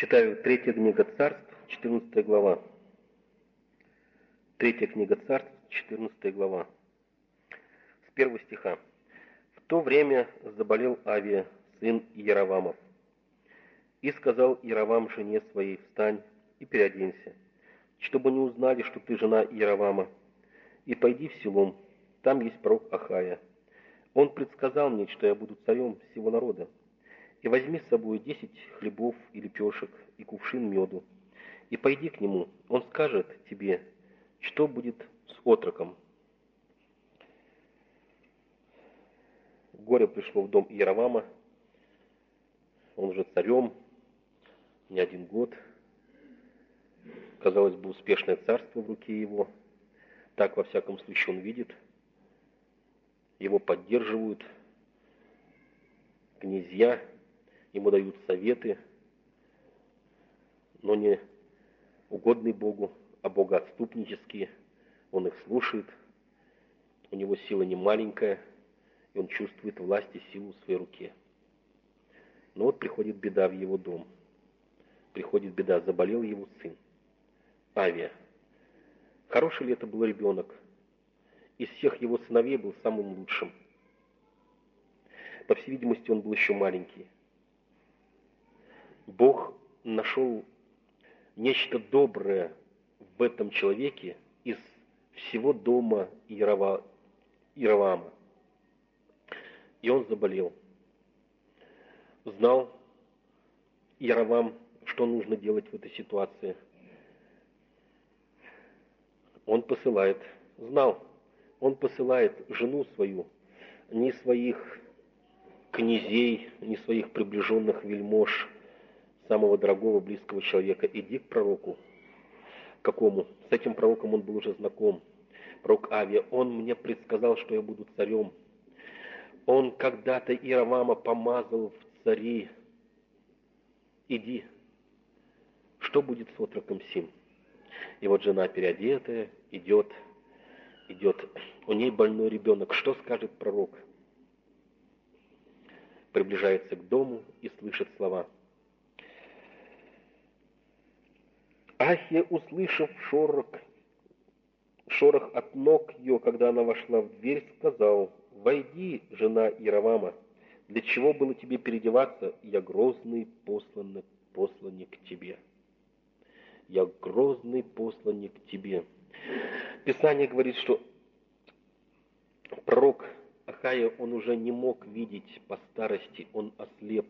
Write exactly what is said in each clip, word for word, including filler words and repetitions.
Читаю третья книга Царств, четырнадцатая глава. Третья книга Царств, четырнадцатая глава. С первого стиха. В то время заболел Авия, сын Иеровамов. И сказал Иеровам жене своей: встань и переоденься, чтобы не узнали, что ты жена Иеровама, и пойди в селом, там есть пророк Ахая. Он предсказал мне, что я буду царем всего народа. И возьми с собой десять хлебов и лепешек, и кувшин меду, и пойди к нему. Он скажет тебе, что будет с отроком. Горе пришло в дом Иеровама. Он уже царем не один год. Казалось бы, успешное царство в руке его. Так, во всяком случае, он видит. Его поддерживают князья, ему дают советы, но не угодные Богу, а богоотступнические. Он их слушает, у него сила не маленькая, и он чувствует власть и силу в своей руке. Но вот приходит беда в его дом. Приходит беда, заболел его сын, Авия. Хороший ли это был ребенок? Из всех его сыновей был самым лучшим. По всей видимости, он был еще маленький. Бог нашел нечто доброе в этом человеке из всего дома Иерова, Иеровама. И он заболел. Знал Иеровам, что нужно делать в этой ситуации. Он посылает, знал, он посылает жену свою, не своих князей, не своих приближенных вельмож, самого дорогого, близкого человека. Иди к пророку. Какому? С этим пророком он был уже знаком. Пророк Авия. Он мне предсказал, что я буду царем. Он когда-то Иеровама помазал в цари. Иди. Что будет с отроком сим? И вот жена переодетая идет, идет. У ней больной ребенок. Что скажет пророк? Приближается к дому и слышит слова. Ахия, услышав шорох, шорох от ног ее, когда она вошла в дверь, сказал: «Войди, жена Иеровама, для чего было тебе переодеваться? Я грозный посланник, посланник к тебе». Я грозный посланник к тебе. Писание говорит, что пророк Ахая, он уже не мог видеть по старости, он ослеп.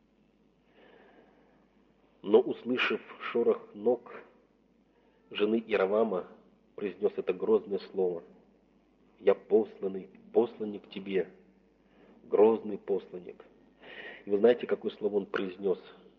Но, услышав шорох ног жены Иеровама, произнес это грозное слово. Я посланный, посланник к тебе, грозный посланник. И вы знаете, какое слово он произнес?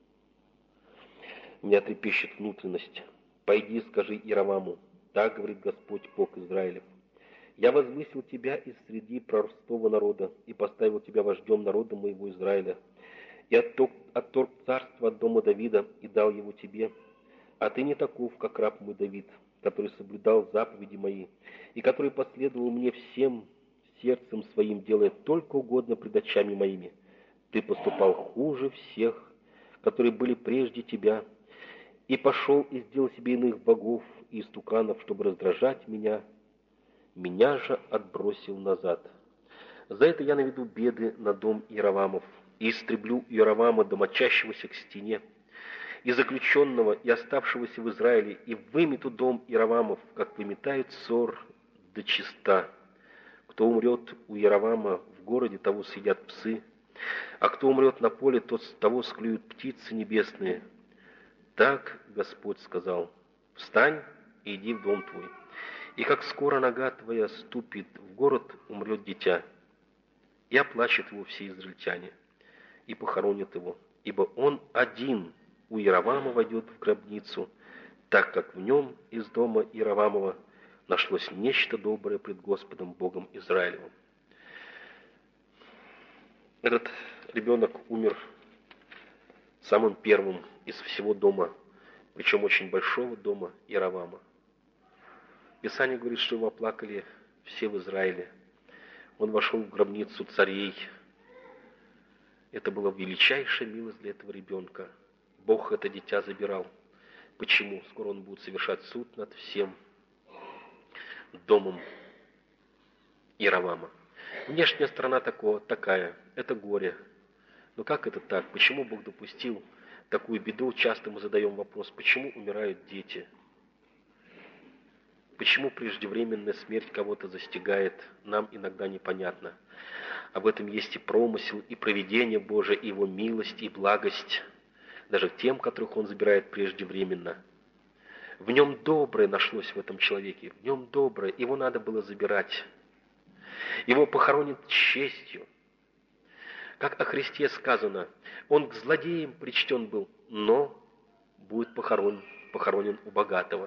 Меня трепещет внутренность. Пойди, скажи Иероваму, так говорит Господь Бог Израилев. Я возвысил тебя из среди проростого народа и поставил тебя вождем народа моего Израиля. И отторг, отторг царство от дома Давида и дал его тебе. А ты не таков, как раб мой Давид, который соблюдал заповеди мои, и который последовал мне всем сердцем своим, делая только угодно пред очами моими. Ты поступал хуже всех, которые были прежде тебя, и пошел и сделал себе иных богов и истуканов, чтобы раздражать меня. Меня же отбросил назад. За это я наведу беды на дом Иеровамов, и истреблю Иеровама, домочащегося к стене, и заключенного, и оставшегося в Израиле, и вымету дом Иеровамов, как выметает сор до чиста. Кто умрет у Иеровама в городе, того съедят псы, а кто умрет на поле, тот того склюют птицы небесные. Так Господь сказал: встань и иди в дом твой, и как скоро нога твоя ступит в город, умрет дитя, и оплачут его все израильтяне, и похоронят его, ибо он один у Иеровама войдет в гробницу, так как в нем из дома Иеровамова нашлось нечто доброе пред Господом Богом Израилевым. Этот ребенок умер самым первым из всего дома, причем очень большого дома Иеровама. Писание говорит, что его оплакали все в Израиле. Он вошел в гробницу царей. Это была величайшая милость для этого ребенка. Бог это дитя забирал. Почему? Скоро он будет совершать суд над всем домом Иеровама. Внешняя сторона такого, такая, это горе. Но как это так? Почему Бог допустил такую беду? Часто мы задаем вопрос, почему умирают дети? Почему преждевременная смерть кого-то застигает, нам иногда непонятно. Об этом есть и промысел, и провидение Божие, и Его милость, и благость, даже тем, которых Он забирает преждевременно. В нем доброе нашлось в этом человеке, в нем доброе, его надо было забирать. Его похоронят с честью. Как о Христе сказано, Он к злодеям причтен был, но будет похоронен, похоронен у богатого.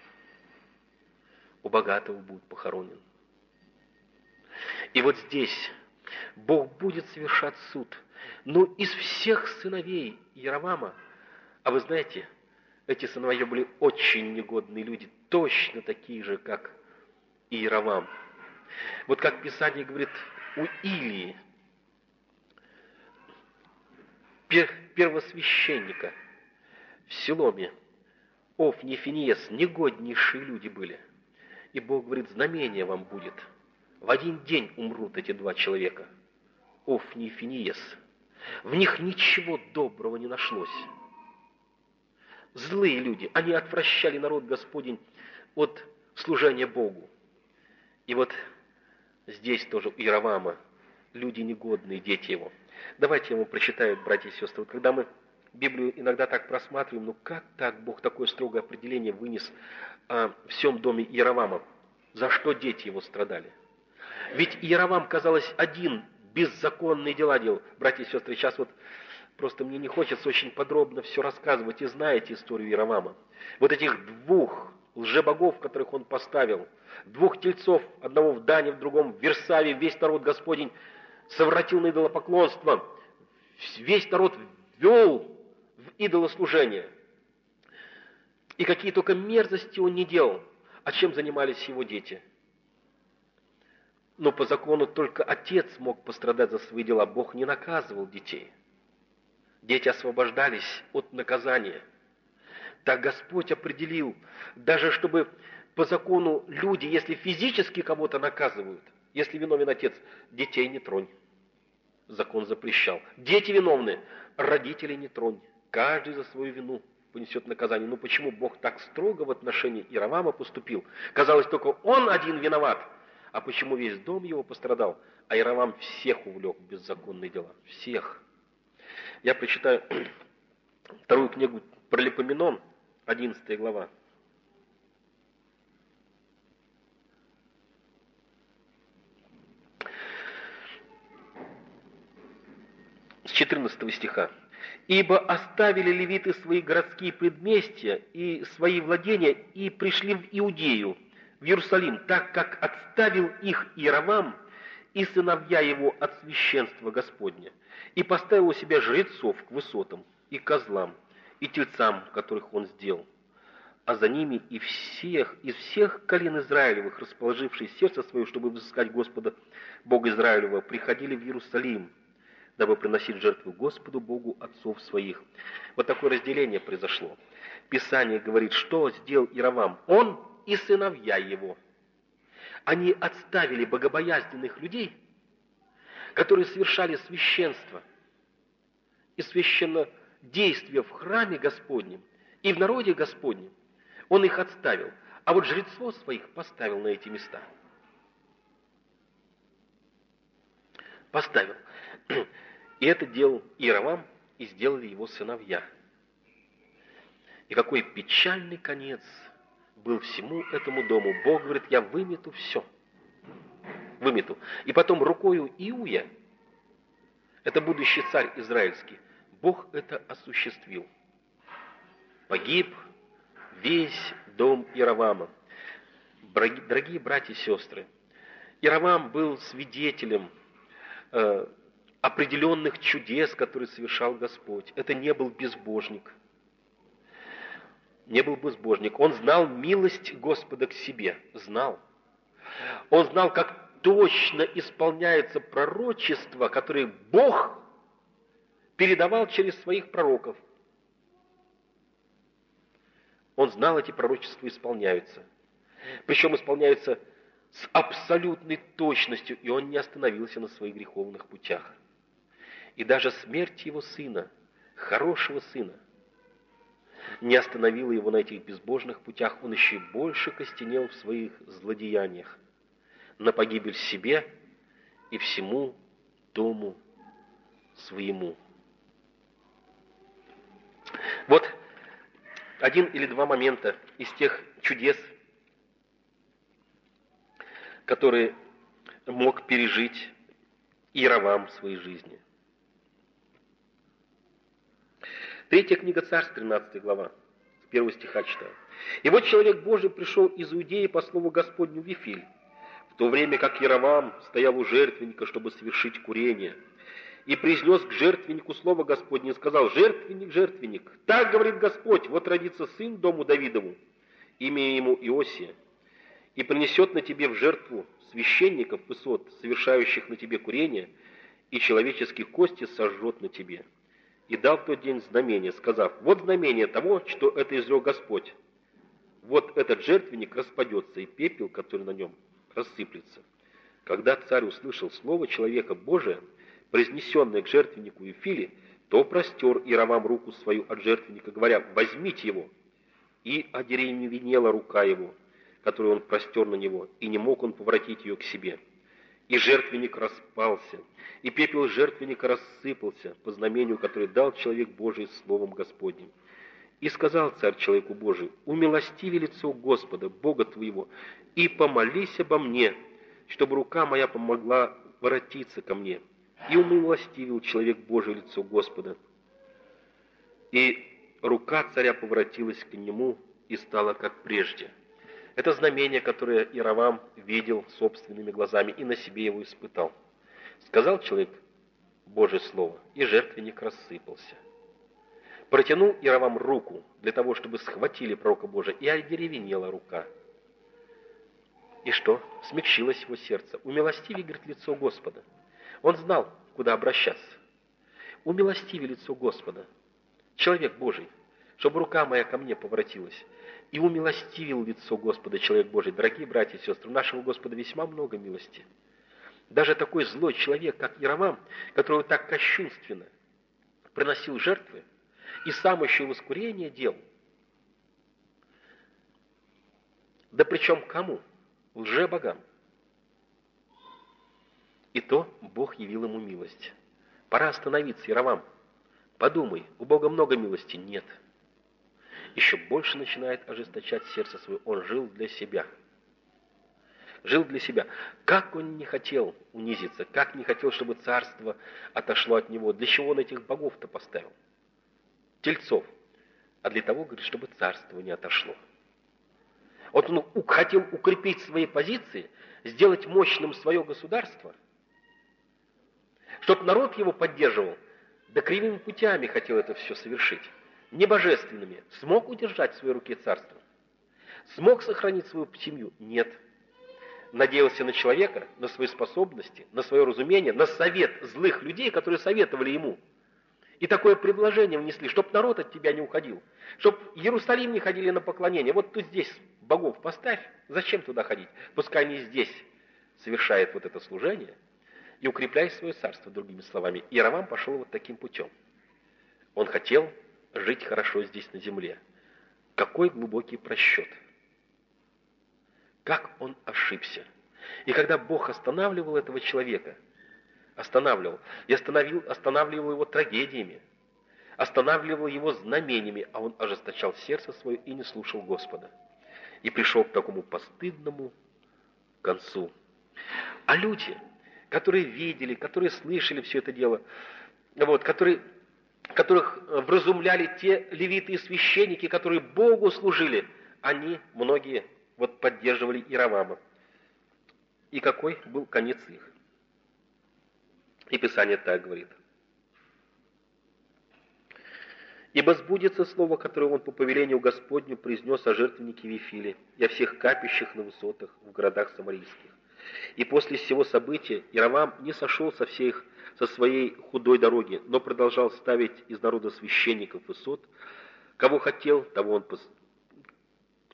У богатого будет похоронен. И вот здесь Бог будет совершать суд. Но из всех сыновей Иеровама, а вы знаете, эти сыновья были очень негодные люди, точно такие же, как Иеровам. Вот как Писание говорит, у Илии, первосвященника в Силоме, Офни и Финиес, негоднейшие люди были. И Бог говорит, знамение вам будет. В один день умрут эти два человека, Офни и Финиес. В них ничего доброго не нашлось. Злые люди, они отвращали народ Господень от служения Богу. И вот здесь тоже у Иеровама люди негодные, дети его. Давайте я вам прочитаю, братья и сестры. Вот когда мы Библию иногда так просматриваем, ну как так Бог такое строгое определение вынес о всем доме Иеровама? За что дети его страдали? Ведь Иеровам, казалось, один беззаконные дела делал. Братья и сестры, сейчас вот просто мне не хочется очень подробно все рассказывать, и знаете историю Иеровама. Вот этих двух лжебогов, которых он поставил, двух тельцов, одного в Дане, в другом в Версаве, весь народ Господень совратил на идолопоклонство, весь народ ввел в идолослужение. И какие только мерзости он не делал. А чем занимались его дети? Но по закону только отец мог пострадать за свои дела. Бог не наказывал детей. Дети освобождались от наказания. Так Господь определил, даже чтобы по закону люди, если физически кого-то наказывают, если виновен отец, детей не тронь. Закон запрещал. Дети виновны, родителей не тронь. Каждый за свою вину понесет наказание. Ну почему Бог так строго в отношении Иеровама поступил? Казалось, только он один виноват. А почему весь дом его пострадал? А Иеровам всех увлек в беззаконные дела. Всех. Я прочитаю вторую книгу Паралипоменон, одиннадцатая глава. С четырнадцатого стиха. «Ибо оставили левиты свои городские предместья и свои владения, и пришли в Иудею, в Иерусалим, так как отставил их Иеровам и сыновья его от священства Господня, и поставил у себя жрецов к высотам, и козлам, и тельцам, которых он сделал. А за ними и всех, из всех колен Израилевых, расположившие сердце свое, чтобы взыскать Господа, Бога Израилева, приходили в Иерусалим, дабы приносить жертву Господу Богу отцов своих». Вот такое разделение произошло. Писание говорит, что сделал Иеровам? Он и сыновья его. Они отставили богобоязненных людей, которые совершали священство и священнодействие в храме Господнем и в народе Господнем. Он их отставил, а вот жрецов своих поставил на эти места. Поставил. И это делал Иеровам, и сделали его сыновья. И какой печальный конец был всему этому дому. Бог говорит, я вымету все. Вымету. И потом рукою Иуя, это будущий царь израильский, Бог это осуществил. Погиб весь дом Иеровама. Дорогие братья и сестры, Иеровам был свидетелем э, определенных чудес, которые совершал Господь. Это не был безбожник. Не был безбожник. Он знал милость Господа к себе. Знал. Он знал, как точно исполняется пророчество, которое Бог передавал через своих пророков. Он знал, эти пророчества исполняются. Причем исполняются с абсолютной точностью, и он не остановился на своих греховных путях. И даже смерть его сына, хорошего сына, не остановила его на этих безбожных путях. Он еще и больше костенел в своих злодеяниях, на погибель себе и всему дому своему. Вот один или два момента из тех чудес, которые мог пережить Иеровам в своей жизни. Третья книга Царств, тринадцатая глава, с первого стиха читаю. «И вот человек Божий пришел из Иудеи по слову Господню в Вифиль, в то время как Иеровам стоял у жертвенника, чтобы совершить курение, и произнес к жертвеннику слово Господне и сказал: жертвенник, жертвенник, так говорит Господь, вот родится сын дому Давидову, имя ему Иосия, и принесет на тебе в жертву священников высот, совершающих на тебе курение, и человеческие кости сожжет на тебе. И дал в тот день знамение, сказав: вот знамение того, что это изрек Господь. Вот этот жертвенник распадется, и пепел, который на нем, рассыплется. Когда царь услышал слово человека Божия, произнесенное к жертвеннику Вифиле, то простер Иеровам руку свою от жертвенника, говоря: возьмите его. И одеревенела рука его, которую он простер на него, и не мог он поворотить ее к себе. И жертвенник распался, и пепел жертвенника рассыпался по знамению, которое дал человек Божий словом Господним. И сказал царь человеку Божию: умилостиви лицо Господа, Бога твоего, и помолись обо мне, чтобы рука моя помогла воротиться ко мне. И умилостивил человек Божий лицо Господа. И рука царя поворотилась к нему и стала как прежде. Это знамение, которое Иеровам видел собственными глазами и на себе его испытал. Сказал человек Божье слово, и жертвенник рассыпался. Протянул Иеровам руку для того, чтобы схватили пророка Божия, и одеревенела рука. И что? Смягчилось его сердце. Умилостиви, говорит, лицо Господа. Он знал, куда обращаться. Умилостиви лицо Господа. Человек Божий, чтобы рука моя ко мне поворотилась. И умилостивил лицо Господа человек Божий. Дорогие братья и сестры, у нашего Господа весьма много милости. Даже такой злой человек, как Иеровам, которого так кощунственно приносил жертвы, и сам еще и воскурение делал. Да причем кому? Лже-богам. И то Бог явил ему милость. Пора остановиться, Иеровам. Подумай, у Бога много милости? Нет. Еще больше начинает ожесточать сердце свое. Он жил для себя. Жил для себя. Как он не хотел унизиться, как не хотел, чтобы царство отошло от него. Для чего он этих богов-то поставил? Тельцов. А для того, говорит, чтобы царство не отошло. Вот он хотел укрепить свои позиции, сделать мощным свое государство, чтобы народ его поддерживал, да кривыми путями хотел это все совершить. Не божественными. Смог удержать в своей руке царство? Смог сохранить свою семью? Нет. Надеялся на человека, на свои способности, на свое разумение, на совет злых людей, которые советовали ему. И такое предложение внесли, чтоб народ от тебя не уходил, чтоб в Иерусалим не ходили на поклонение. Вот тут здесь богов поставь, зачем туда ходить? Пускай они здесь совершают вот это служение и укрепляй свое царство, другими словами. Иеровам пошел вот таким путем. Он хотел жить хорошо здесь на земле. Какой глубокий просчет. Как он ошибся. И когда Бог останавливал этого человека, останавливал, и остановил, останавливал его трагедиями, останавливал его знамениями, а он ожесточал сердце свое и не слушал Господа. И пришел к такому постыдному концу. А люди, которые видели, которые слышали все это дело, вот, которые... которых вразумляли те левиты и священники, которые Богу служили, они, многие, вот поддерживали Иеровама. И какой был конец их? И Писание так говорит. «Ибо сбудется слово, которое он по повелению Господню произнес о жертвеннике Вифиле и о всех капищах на высотах в городах самарийских. И после всего события Иеровам не сошел со всех со своей худой дороги, но продолжал ставить из народа священников высот. Кого хотел, того он,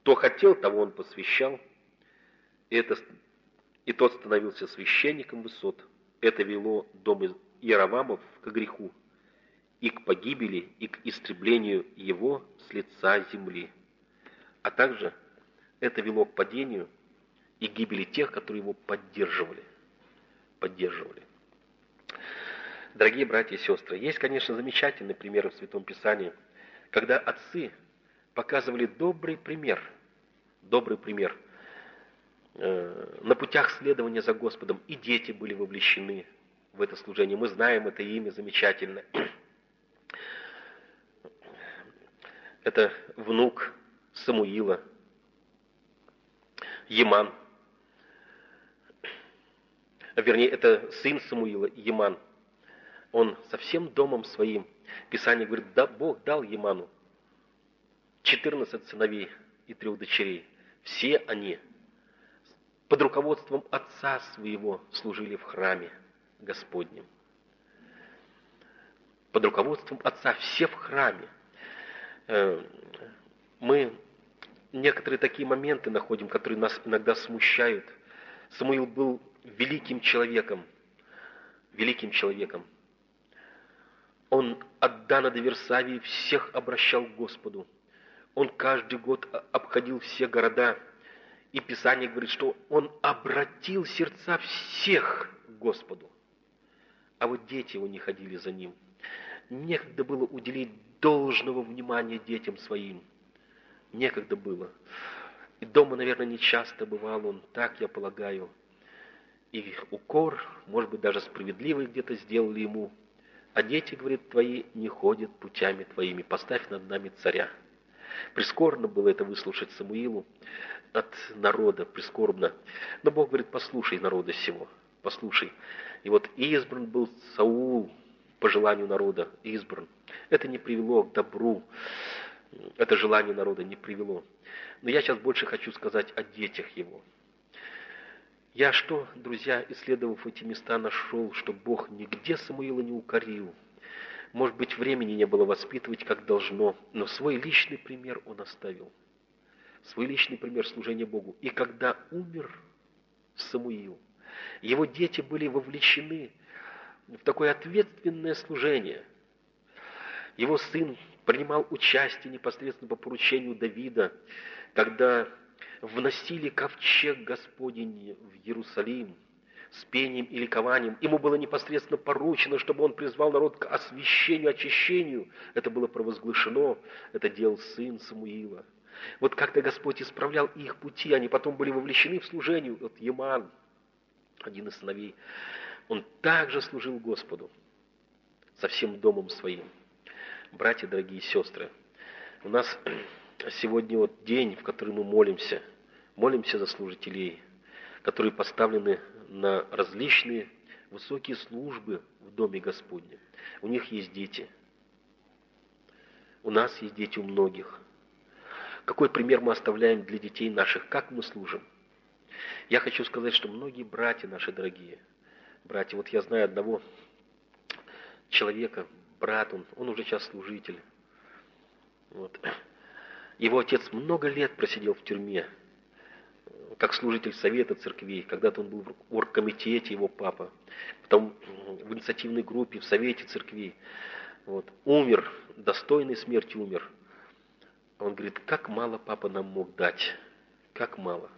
Кто хотел, того он посвящал, и, это, и тот становился священником высот. Это вело дом Иеровамов к греху, и к погибели, и к истреблению его с лица земли. А также это вело к падению и гибели тех, которые его поддерживали. поддерживали. Дорогие братья и сестры, есть, конечно, замечательные примеры в Святом Писании, когда отцы показывали добрый пример, добрый пример э, на путях следования за Господом, и дети были вовлечены в это служение. Мы знаем это имя замечательно. Это внук Самуила, Еман. Вернее, это сын Самуила, Еман. Он со всем домом своим, Писание говорит, да, Бог дал Еману четырнадцать сыновей и трех дочерей. Все они под руководством отца своего служили в храме Господнем. Под руководством отца, все в храме. Мы некоторые такие моменты находим, которые нас иногда смущают. Самуил был великим человеком, великим человеком. Он от Дана до Версавии всех обращал к Господу. Он каждый год обходил все города. И Писание говорит, что он обратил сердца всех к Господу. А вот дети его не ходили за ним. Некогда было уделить должного внимания детям своим. Некогда было. И дома, наверное, не часто бывал он, так я полагаю. И укор, может быть, даже справедливый где-то сделали ему. А дети, говорит, твои не ходят путями твоими, поставь над нами царя. Прискорбно было это выслушать Самуилу от народа, прискорбно. Но Бог говорит, послушай народа сего, послушай. И вот избран был Саул по желанию народа, избран. Это не привело к добру, это желание народа не привело. Но я сейчас больше хочу сказать о детях его. Я что, друзья, исследовав эти места, нашел, что Бог нигде Самуила не укорил. Может быть, времени не было воспитывать, как должно, но свой личный пример он оставил. Свой личный пример служения Богу. И когда умер Самуил, его дети были вовлечены в такое ответственное служение. Его сын принимал участие непосредственно по поручению Давида, когда вносили ковчег Господень в Иерусалим с пением и ликованием. Ему было непосредственно поручено, чтобы он призвал народ к освящению, очищению. Это было провозглашено, это делал сын Самуила. Вот когда Господь исправлял их пути, они потом были вовлечены в служение. Вот Еман, один из сыновей, он также служил Господу со всем домом своим. Братья, дорогие сестры, у нас сегодня вот день, в который мы молимся, молимся за служителей, которые поставлены на различные высокие службы в Доме Господнем. У них есть дети. У нас есть дети у многих. Какой пример мы оставляем для детей наших? Как мы служим? Я хочу сказать, что многие братья наши дорогие, братья, вот я знаю одного человека, брат, он, он уже сейчас служитель. Вот. Его отец много лет просидел в тюрьме, как служитель совета церквей. Когда-то он был в оргкомитете, его папа. Потом в инициативной группе, в совете церквей. Вот. Умер, достойной смерти умер. Он говорит, как мало папа нам мог дать. Как мало.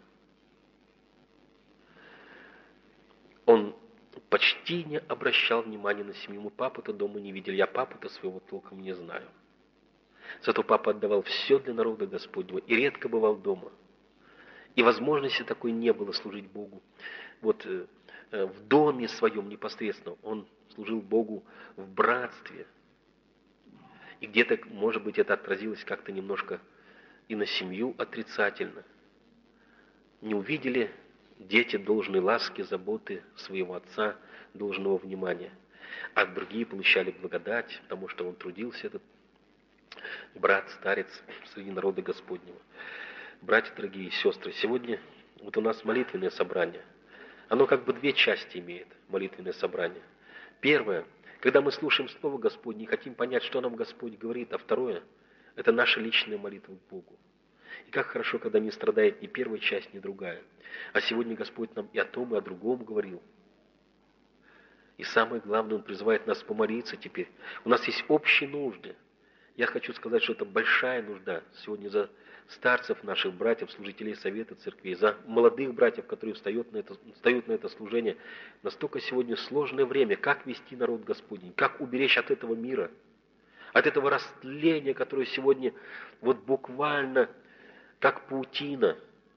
Он почти не обращал внимания на семью. Мы папу-то дома не видели. Я папу-то своего толком не знаю. Зато папа отдавал все для народа Господнего и редко бывал дома. И возможности такой не было служить Богу. Вот э, в доме своем непосредственно он служил Богу в братстве. И где-то, может быть, это отразилось как-то немножко и на семью отрицательно. Не увидели дети должной ласки, заботы своего отца, должного внимания. А другие получали благодать, потому что он трудился, этот брат, старец среди народа Господнего. Братья, дорогие и сестры, сегодня вот у нас молитвенное собрание. Оно как бы две части имеет, молитвенное собрание. Первое, когда мы слушаем Слово Господне и хотим понять, что нам Господь говорит. А второе, это наша личная молитва к Богу. И как хорошо, когда не страдает ни первая часть, ни другая. А сегодня Господь нам и о том, и о другом говорил. И самое главное, Он призывает нас помолиться теперь. У нас есть общие нужды. Я хочу сказать, что это большая нужда сегодня за старцев наших, братьев, служителей Совета Церквей, за молодых братьев, которые встают на это, встают на это служение. Настолько сегодня сложное время, как вести народ Господень, как уберечь от этого мира, от этого растления, которое сегодня вот буквально как паутина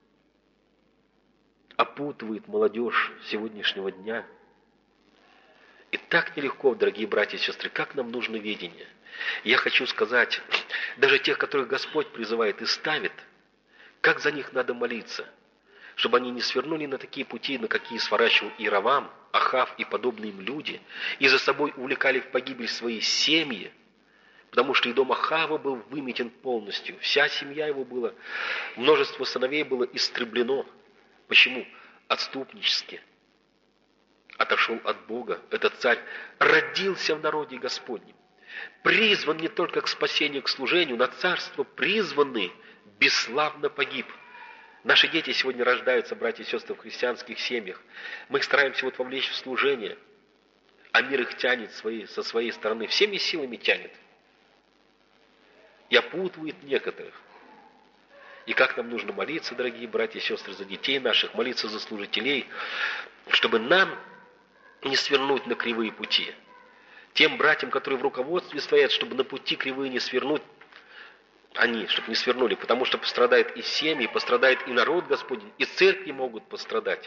опутывает молодежь сегодняшнего дня. И так нелегко, дорогие братья и сестры, как нам нужно ведение. Я хочу сказать, даже тех, которых Господь призывает и ставит, как за них надо молиться, чтобы они не свернули на такие пути, на какие сворачивал Иеровам, Ахав и подобные им люди, и за собой увлекали в погибель свои семьи, потому что и дом Ахава был выметен полностью, вся семья его была, множество сыновей было истреблено. Почему? Отступнически. Отошел от Бога. Этот царь родился в народе Господнем. Призван не только к спасению, к служению, на царство призванный, бесславно погиб. Наши дети сегодня рождаются, братья и сестры, в христианских семьях. Мы их стараемся вот вовлечь в служение, а мир их тянет свои, со своей стороны, всеми силами тянет. И опутывает некоторых. И как нам нужно молиться, дорогие братья и сестры, за детей наших, молиться за служителей, чтобы нам не свернуть на кривые пути. Тем братьям, которые в руководстве стоят, чтобы на пути кривые не свернуть, они, чтобы не свернули, потому что пострадает и семьи, пострадает и народ Господень, и церкви могут пострадать.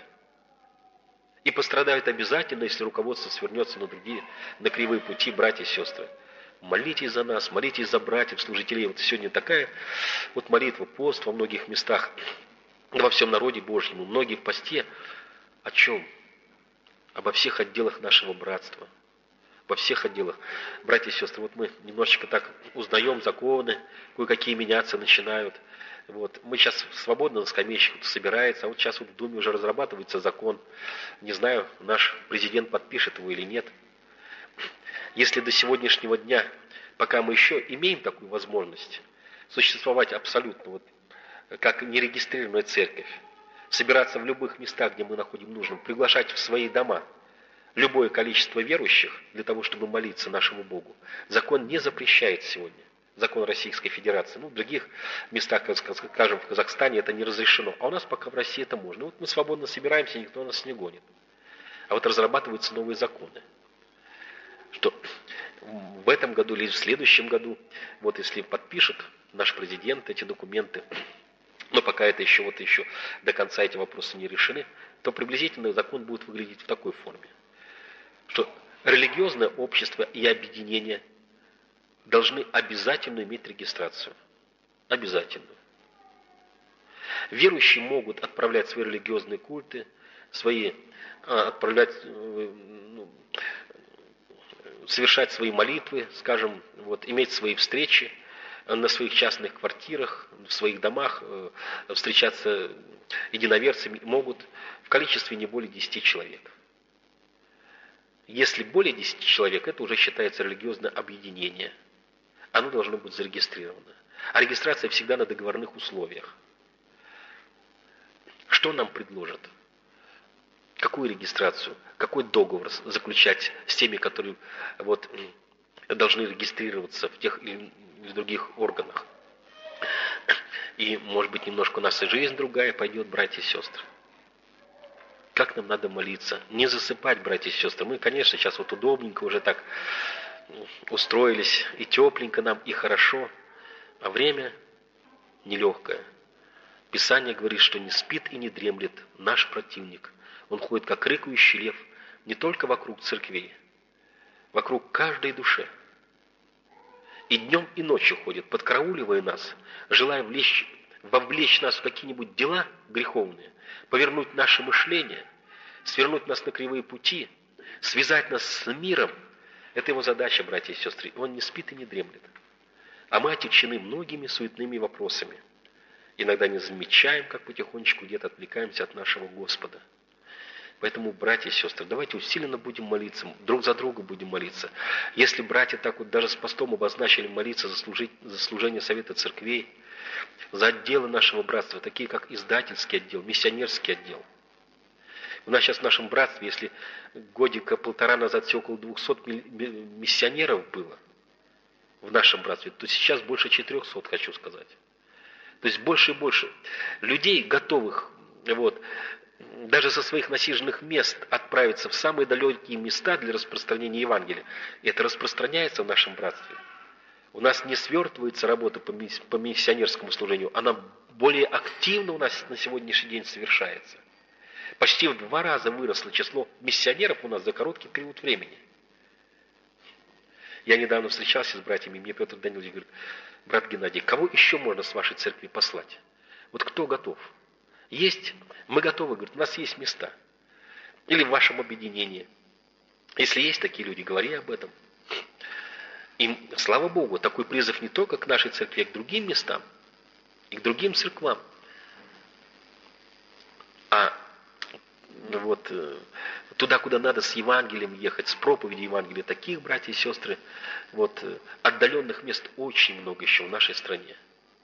И пострадают обязательно, если руководство свернется на другие, на кривые пути, братья и сестры. Молитесь за нас, молитесь за братьев, служителей. Вот сегодня такая вот молитва, пост во многих местах, во всем народе Божьему, многие в посте. О чем? Обо всех отделах нашего братства. Во всех отделах. Братья и сестры, вот мы немножечко так узнаем законы, кое-какие меняться начинают. Вот. Мы сейчас свободно на скамейщиках собирается, а вот сейчас вот в Думе уже разрабатывается закон. Не знаю, наш президент подпишет его или нет. Если до сегодняшнего дня, пока мы еще имеем такую возможность существовать абсолютно, вот, как нерегистрированная церковь, собираться в любых местах, где мы находим нужным, приглашать в свои дома любое количество верующих для того, чтобы молиться нашему Богу, закон не запрещает сегодня. Закон Российской Федерации. Ну, в других местах, скажем, в Казахстане это не разрешено. А у нас пока в России это можно. Вот мы свободно собираемся, никто нас не гонит. А вот разрабатываются новые законы. Что в этом году или в следующем году, вот если подпишет наш президент эти документы, но пока это еще, вот еще до конца эти вопросы не решены, то приблизительно закон будет выглядеть в такой форме, что религиозное общество и объединение должны обязательно иметь регистрацию. Обязательную. Верующие могут отправлять свои религиозные культы, свои, отправлять, ну, совершать свои молитвы, скажем, вот, иметь свои встречи на своих частных квартирах, в своих домах, встречаться единоверцами могут в количестве не более десяти человек. Если более десяти человек, это уже считается религиозное объединение. Оно должно быть зарегистрировано. А регистрация всегда на договорных условиях. Что нам предложат? Какую регистрацию? Какой договор заключать с теми, которые вот, должны регистрироваться в тех или других органах? И, может быть, немножко у нас и жизнь другая пойдет, братья и сестры. Как нам надо молиться? Не засыпать, братья и сестры. Мы, конечно, сейчас вот удобненько уже так устроились, и тепленько нам, и хорошо, а время нелегкое. Писание говорит, что не спит и не дремлет наш противник. Он ходит, как рыкающий лев, не только вокруг церквей, вокруг каждой души. И днем, и ночью ходит, подкарауливая нас, желая влечь, вовлечь нас в какие-нибудь дела греховные, повернуть наше мышление, свернуть нас на кривые пути, связать нас с миром. Это его задача, братья и сестры. Он не спит и не дремлет. А мы отягчены многими суетными вопросами. Иногда не замечаем, как потихонечку где-то отвлекаемся от нашего Господа. Поэтому, братья и сестры, давайте усиленно будем молиться, друг за друга будем молиться. Если братья так вот даже с постом обозначили молиться за, служить, за служение Совета Церквей, за отделы нашего братства, такие как издательский отдел, миссионерский отдел. У нас сейчас в нашем братстве, если годика полтора назад все около двухсот миссионеров было в нашем братстве, то сейчас больше четырехсот, хочу сказать. То есть больше и больше людей, готовых вот, даже со своих насиженных мест отправиться в самые далекие места для распространения Евангелия. И это распространяется в нашем братстве. У нас не свертывается работа по миссионерскому служению, она более активно у нас на сегодняшний день совершается. Почти в два раза выросло число миссионеров у нас за короткий период времени. Я недавно встречался с братьями, мне Петр Данилович говорит: брат Геннадий, кого еще можно с вашей церкви послать? Вот кто готов? Есть, мы готовы, говорит, у нас есть места. Или в вашем объединении. Если есть такие люди, говори об этом. И слава Богу, такой призыв не только к нашей церкви, а к другим местам, и к другим церквам. А вот туда, куда надо с Евангелием ехать, с проповедью Евангелия, таких, братья и сестры, вот отдаленных мест очень много еще в нашей стране.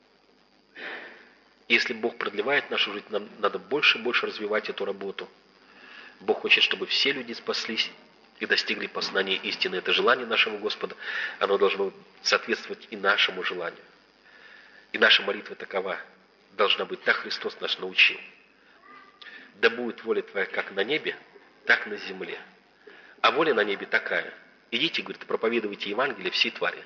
Если Бог продлевает нашу жизнь, нам надо больше и больше развивать эту работу. Бог хочет, чтобы все люди спаслись и достигли познания истины. Это желание нашего Господа, оно должно соответствовать и нашему желанию. И наша молитва такова, должна быть, так Христос нас научил. Да будет воля Твоя как на небе, так на земле. А воля на небе такая: идите, говорит, проповедуйте Евангелие всей твари.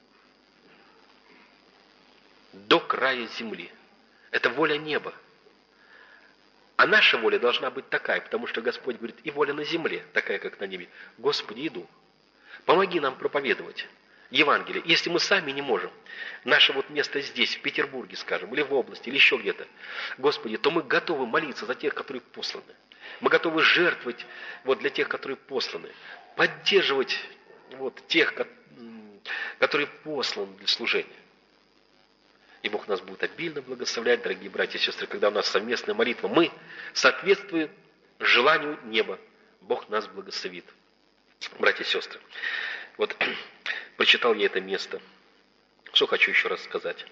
До края земли. Это воля неба. А наша воля должна быть такая, потому что Господь говорит, и воля на земле, такая, как на небе. Господи, иду. Помоги нам проповедовать Евангелие. Если мы сами не можем, наше вот место здесь, в Петербурге, скажем, или в области, или еще где-то, Господи, то мы готовы молиться за тех, которые посланы. Мы готовы жертвовать вот, для тех, которые посланы. Поддерживать вот, тех, которые посланы для служения. И Бог нас будет обильно благословлять, дорогие братья и сестры, когда у нас совместная молитва. Мы соответствуем желанию неба. Бог нас благословит. Братья и сестры, вот прочитал я это место. Что хочу еще раз сказать.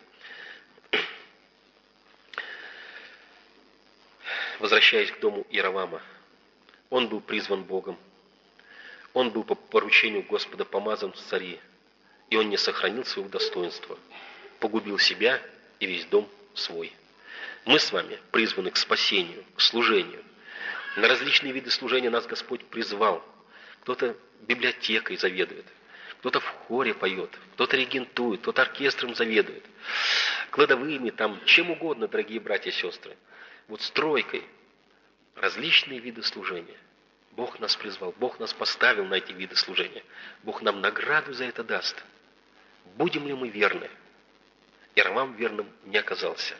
Возвращаясь к дому Иеровама, он был призван Богом. Он был по поручению Господа помазан в цари, и он не сохранил своего достоинства. Погубил себя и весь дом свой. Мы с вами призваны к спасению, к служению. На различные виды служения нас Господь призвал. Кто-то библиотекой заведует, кто-то в хоре поет, кто-то регентует, кто-то оркестром заведует, кладовыми, там, чем угодно, дорогие братья и сестры. Вот стройкой. Различные виды служения. Бог нас призвал, Бог нас поставил на эти виды служения. Бог нам награду за это даст. Будем ли мы верны? Иеровам верным не оказался.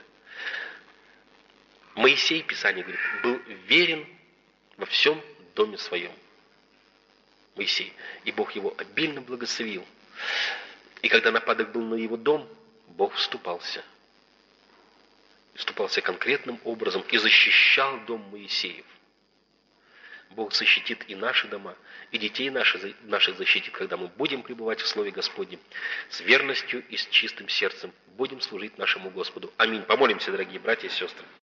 Моисей, Писание говорит, был верен во всем доме своем. Моисей. И Бог его обильно благословил. И когда нападок был на его дом, Бог вступался. Вступался конкретным образом и защищал дом Моисеев. Бог защитит и наши дома, и детей наших, наших защитит, когда мы будем пребывать в Слове Господнем с верностью и с чистым сердцем. Будем служить нашему Господу. Аминь. Помолимся, дорогие братья и сестры.